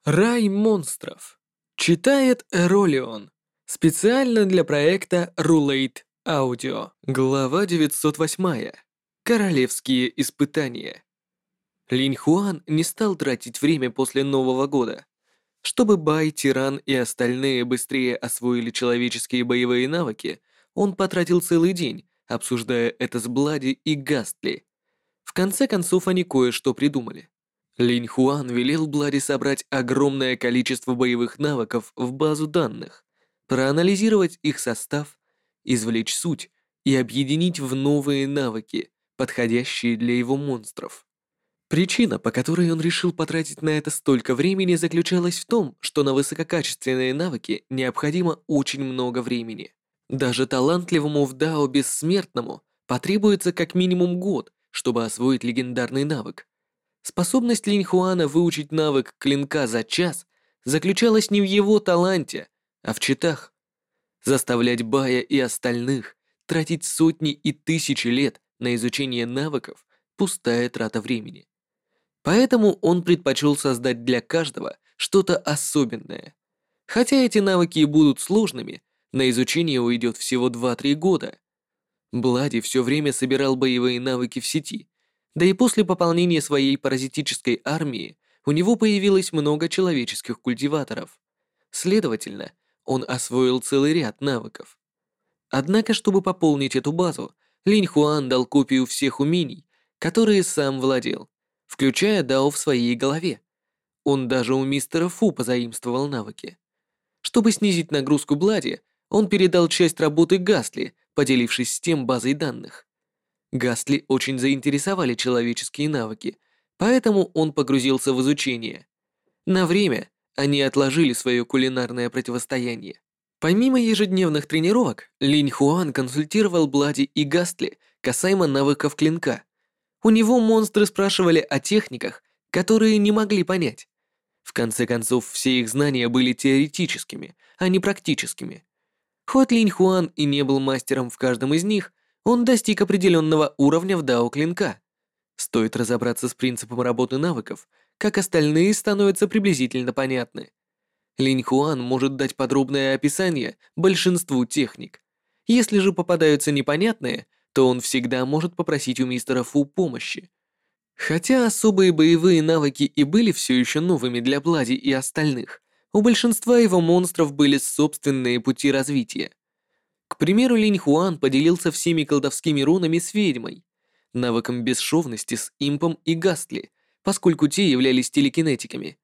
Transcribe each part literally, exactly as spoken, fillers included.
Рай монстров. Читает Эролион. Специально для проекта Рулейт Аудио. Глава девятьсот восемь. Королевские испытания. Линь Хуан не стал тратить время после Нового года. Чтобы Бай, Тиран и остальные быстрее освоили человеческие боевые навыки, он потратил целый день, обсуждая это с Блади и Гастли. В конце концов они кое-что придумали. Линь Хуан велел Блади собрать огромное количество боевых навыков в базу данных, проанализировать их состав, извлечь суть и объединить в новые навыки, подходящие для его монстров. Причина, по которой он решил потратить на это столько времени, заключалась в том, что на высококачественные навыки необходимо очень много времени. Даже талантливому в Дао бессмертному потребуется как минимум год, чтобы освоить легендарный навык. Способность Линь Хуана выучить навык клинка за час заключалась не в его таланте, а в читах. Заставлять Бая и остальных тратить сотни и тысячи лет на изучение навыков – пустая трата времени. Поэтому он предпочел создать для каждого что-то особенное. Хотя эти навыки и будут сложными, на изучение уйдет всего два-три года. Блади все время собирал боевые навыки в сети, да и после пополнения своей паразитической армии у него появилось много человеческих культиваторов. Следовательно, он освоил целый ряд навыков. Однако, чтобы пополнить эту базу, Линь Хуан дал копию всех умений, которые сам владел, включая Дао в своей голове. Он даже у мистера Фу позаимствовал навыки. Чтобы снизить нагрузку Блади, он передал часть работы Гастли, поделившись с тем базой данных. Гастли очень заинтересовали человеческие навыки, поэтому он погрузился в изучение. На время они отложили свое кулинарное противостояние. Помимо ежедневных тренировок, Линь Хуан консультировал Блади и Гастли касаемо навыков клинка. У него монстры спрашивали о техниках, которые не могли понять. В конце концов, все их знания были теоретическими, а не практическими. Хоть Линь Хуан и не был мастером в каждом из них, он достиг определенного уровня в дао клинка. Стоит разобраться с принципом работы навыков, как остальные становятся приблизительно понятны. Линь Хуан может дать подробное описание большинству техник. Если же попадаются непонятные, то он всегда может попросить у мистера Фу помощи. Хотя особые боевые навыки и были все еще новыми для Блади и остальных, у большинства его монстров были собственные пути развития. К примеру, Линь Хуан поделился всеми колдовскими рунами с ведьмой, навыком бесшовности с импом и Гастли, поскольку те являлись телекинетиками.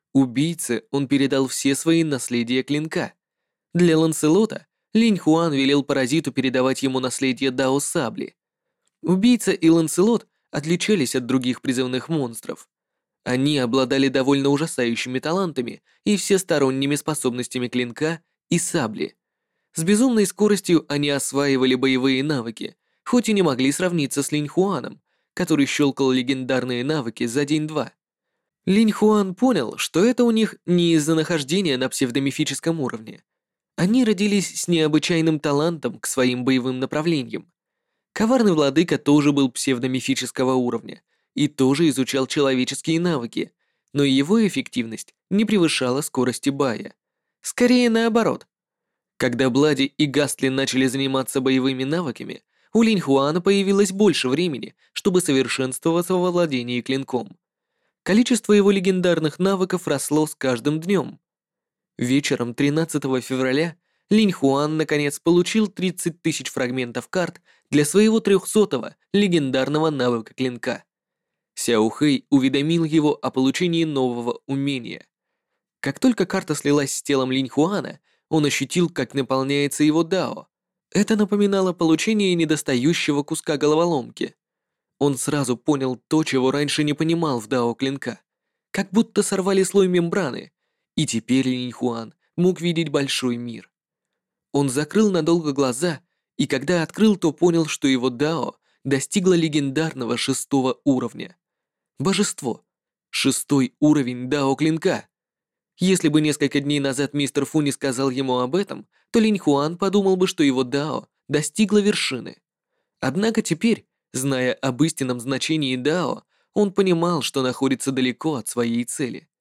Убийце он передал все свои наследия клинка. Для Ланселота Линь Хуан велел паразиту передавать ему наследие Дао Сабли. Убийца и Ланселот отличались от других призывных монстров. Они обладали довольно ужасающими талантами и всесторонними способностями клинка и сабли. С безумной скоростью они осваивали боевые навыки, хоть и не могли сравниться с Линь Хуаном, который щелкал легендарные навыки за день-два. Линь Хуан понял, что это у них не из-за нахождения на псевдомифическом уровне. Они родились с необычайным талантом к своим боевым направлениям. Коварный владыка тоже был псевдомифического уровня и тоже изучал человеческие навыки, но его эффективность не превышала скорости Бая. Скорее наоборот. Когда Блади и Гастли начали заниматься боевыми навыками, у Линь Хуана появилось больше времени, чтобы совершенствоваться во владении клинком. Количество его легендарных навыков росло с каждым днем. Вечером тринадцатого февраля Линь Хуан наконец получил тридцать тысяч фрагментов карт для своего трехсотого легендарного навыка клинка. Сяо Хэй уведомил его о получении нового умения. Как только карта слилась с телом Линь Хуана, он ощутил, как наполняется его дао. Это напоминало получение недостающего куска головоломки. Он сразу понял то, чего раньше не понимал в дао клинка. Как будто сорвали слой мембраны, и теперь Линь Хуан мог видеть большой мир. Он закрыл надолго глаза, и когда открыл, то понял, что его дао достигло легендарного шестого уровня. Божество. Шестой уровень дао клинка. Если бы несколько дней назад мистер Фу не сказал ему об этом, то Линь Хуан подумал бы, что его дао достигло вершины. Однако теперь, зная об истинном значении дао, он понимал, что находится далеко от своей цели.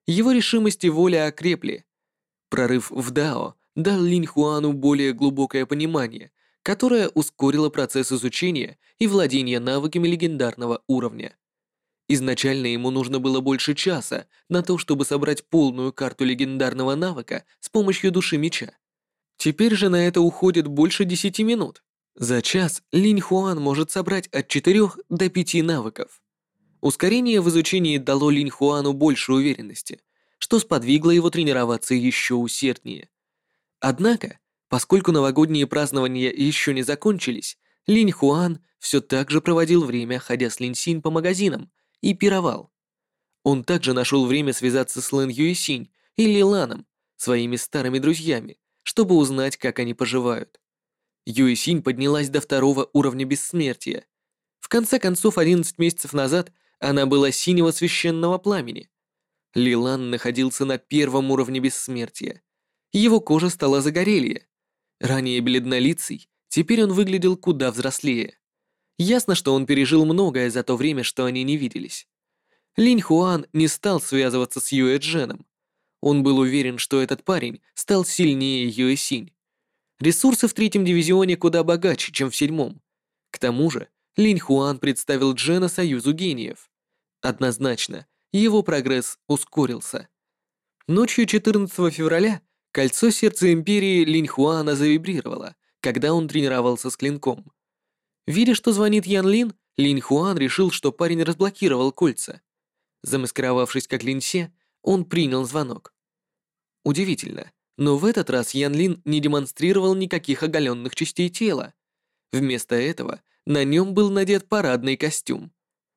Его решимость и воля окрепли. Прорыв в Дао дал Линь Хуану более глубокое понимание, которое ускорило процесс изучения и владения навыками легендарного уровня. Изначально ему нужно было больше часа на то, чтобы собрать полную карту легендарного навыка с помощью души меча. Теперь же на это уходит больше десяти минут. За час Линь Хуан может собрать от четырёх до пяти навыков. Ускорение в изучении дало Линь Хуану больше уверенности, что сподвигло его тренироваться еще усерднее. Однако, поскольку новогодние празднования еще не закончились, Линь Хуан все так же проводил время, ходя с Линь Синь по магазинам, и пировал. Он также нашел время связаться с Лэн Юэсинь и Ли Ланом, своими старыми друзьями, чтобы узнать, как они поживают. Юэсинь поднялась до второго уровня бессмертия. В конце концов, одиннадцать месяцев назад она была синего священного пламени. Ли Лан находился на первом уровне бессмертия. Его кожа стала загорелее. Ранее бледнолицый, теперь он выглядел куда взрослее. Ясно, что он пережил многое за то время, что они не виделись. Линь Хуан не стал связываться с Юэ Дженом. Он был уверен, что этот парень стал сильнее Юэ Синь. Ресурсы в третьем дивизионе куда богаче, чем в седьмом. К тому же, Линь Хуан представил Джена Союзу гениев. Однозначно, его прогресс ускорился. Ночью четырнадцатого февраля кольцо сердца Империи Линь Хуана завибрировало, когда он тренировался с клинком. Видя, что звонит Ян Лин, Линь Хуан решил, что парень разблокировал кольца. Замаскировавшись как Линь Се, он принял звонок. Удивительно, но в этот раз Ян Лин не демонстрировал никаких оголенных частей тела. Вместо этого на нем был надет парадный костюм.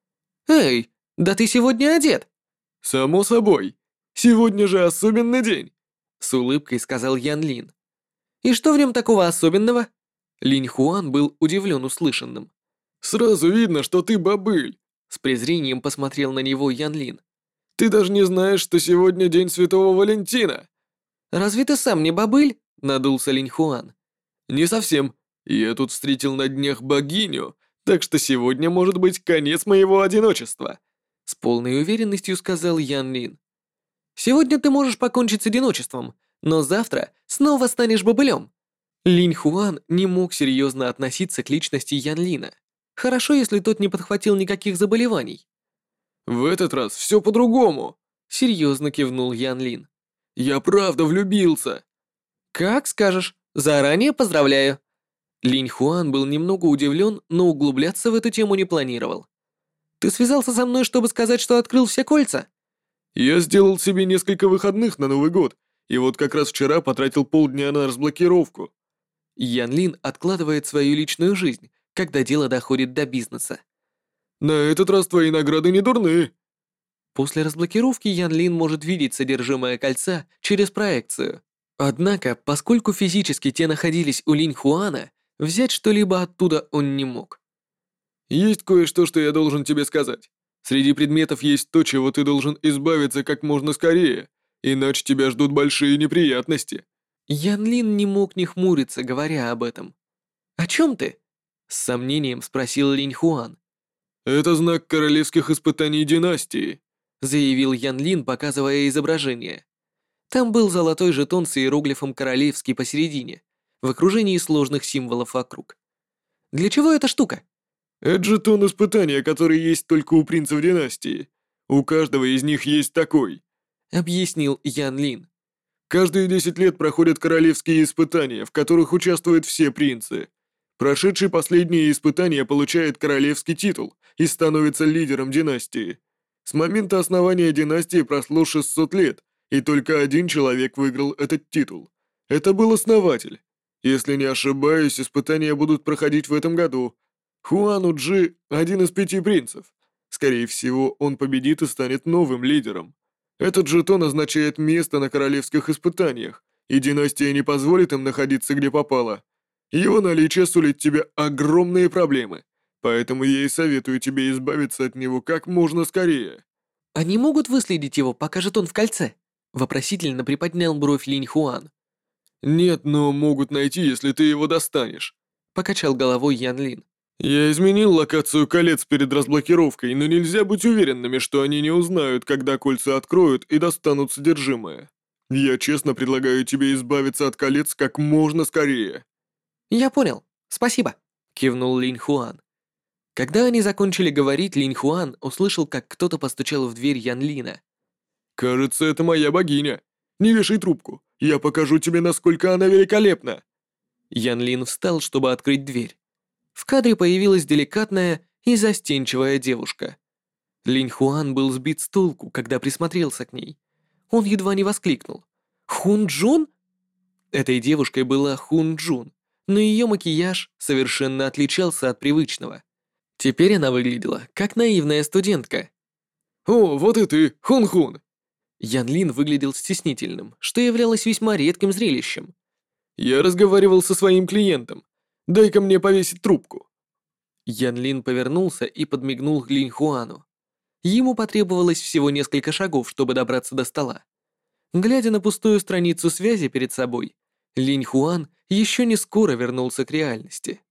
«Эй, да ты сегодня одет!» «Само собой. Сегодня же особенный день», — с улыбкой сказал Ян Лин. «И что в нем такого особенного?» Линь Хуан был удивлен услышанным. «Сразу видно, что ты бобыль», — с презрением посмотрел на него Ян Лин. «Ты даже не знаешь, что сегодня день Святого Валентина». «Разве ты сам не бобыль?» — надулся Линь Хуан. «Не совсем. Я тут встретил на днях богиню, так что сегодня может быть конец моего одиночества», — с полной уверенностью сказал Ян Лин. «Сегодня ты можешь покончить с одиночеством, но завтра снова станешь бобылем». Линь Хуан не мог серьезно относиться к личности Ян Лина. Хорошо, если тот не подхватил никаких заболеваний. «В этот раз все по-другому», — серьезно кивнул Ян Лин. «Я правда влюбился». «Как скажешь. Заранее поздравляю». Линь Хуан был немного удивлен, но углубляться в эту тему не планировал. «Ты связался со мной, чтобы сказать, что открыл все кольца?» «Я сделал себе несколько выходных на Новый год, и вот как раз вчера потратил полдня на разблокировку». Ян Лин откладывает свою личную жизнь, когда дело доходит до бизнеса. «На этот раз твои награды не дурны». После разблокировки Ян Лин может видеть содержимое кольца через проекцию. Однако, поскольку физически те находились у Линь Хуана, взять что-либо оттуда он не мог. «Есть кое-что, что я должен тебе сказать. Среди предметов есть то, чего ты должен избавиться как можно скорее, иначе тебя ждут большие неприятности». Ян Лин не мог не хмуриться, говоря об этом. «О чем ты?» — с сомнением спросил Линь Хуан. «Это знак королевских испытаний династии», — заявил Ян Лин, показывая изображение. Там был золотой жетон с иероглифом «Королевский» посередине, в окружении сложных символов вокруг. «Для чего эта штука?» «Это жетон испытания, который есть только у принцев династии. У каждого из них есть такой», — объяснил Ян Лин. «Каждые десять лет проходят королевские испытания, в которых участвуют все принцы. Прошедший последние испытания получает королевский титул и становится лидером династии. С момента основания династии прошло шестьсот лет, и только один человек выиграл этот титул. Это был основатель. Если не ошибаюсь, испытания будут проходить в этом году. Хуан Уджи – один из пяти принцев. Скорее всего, он победит и станет новым лидером. Этот жетон означает место на королевских испытаниях, и династия не позволит им находиться где попало. Его наличие сулит тебе огромные проблемы, поэтому я и советую тебе избавиться от него как можно скорее». «Они могут выследить его, пока жетон в кольце?» — вопросительно приподнял бровь Линь Хуан. «Нет, но могут найти, если ты его достанешь», — покачал головой Ян Лин. Я изменил локацию колец перед разблокировкой, но нельзя быть уверенными, что они не узнают, когда кольца откроют и достанут содержимое. Я честно предлагаю тебе избавиться от колец как можно скорее. «Я понял. Спасибо», — кивнул Линь Хуан. Когда они закончили говорить, Линь Хуан услышал, как кто-то постучал в дверь Ян Лина. «Кажется, это моя богиня. Не вешай трубку. Я покажу тебе, насколько она великолепна». Ян Лин встал, чтобы открыть дверь. В кадре появилась деликатная и застенчивая девушка. Линь Хуан был сбит с толку, когда присмотрелся к ней. Он едва не воскликнул. «Хун Джун?» Этой девушкой была Хун Джун, но ее макияж совершенно отличался от привычного. Теперь она выглядела как наивная студентка. «О, вот и ты, Хун-Хун!» Ян Лин выглядел стеснительным, что являлось весьма редким зрелищем. «Я разговаривал со своим клиентом. Дай-ка мне повесить трубку». Ян Лин повернулся и подмигнул Линь Хуану. Ему потребовалось всего несколько шагов, чтобы добраться до стола. Глядя на пустую страницу связи перед собой, Линь Хуан еще не скоро вернулся к реальности.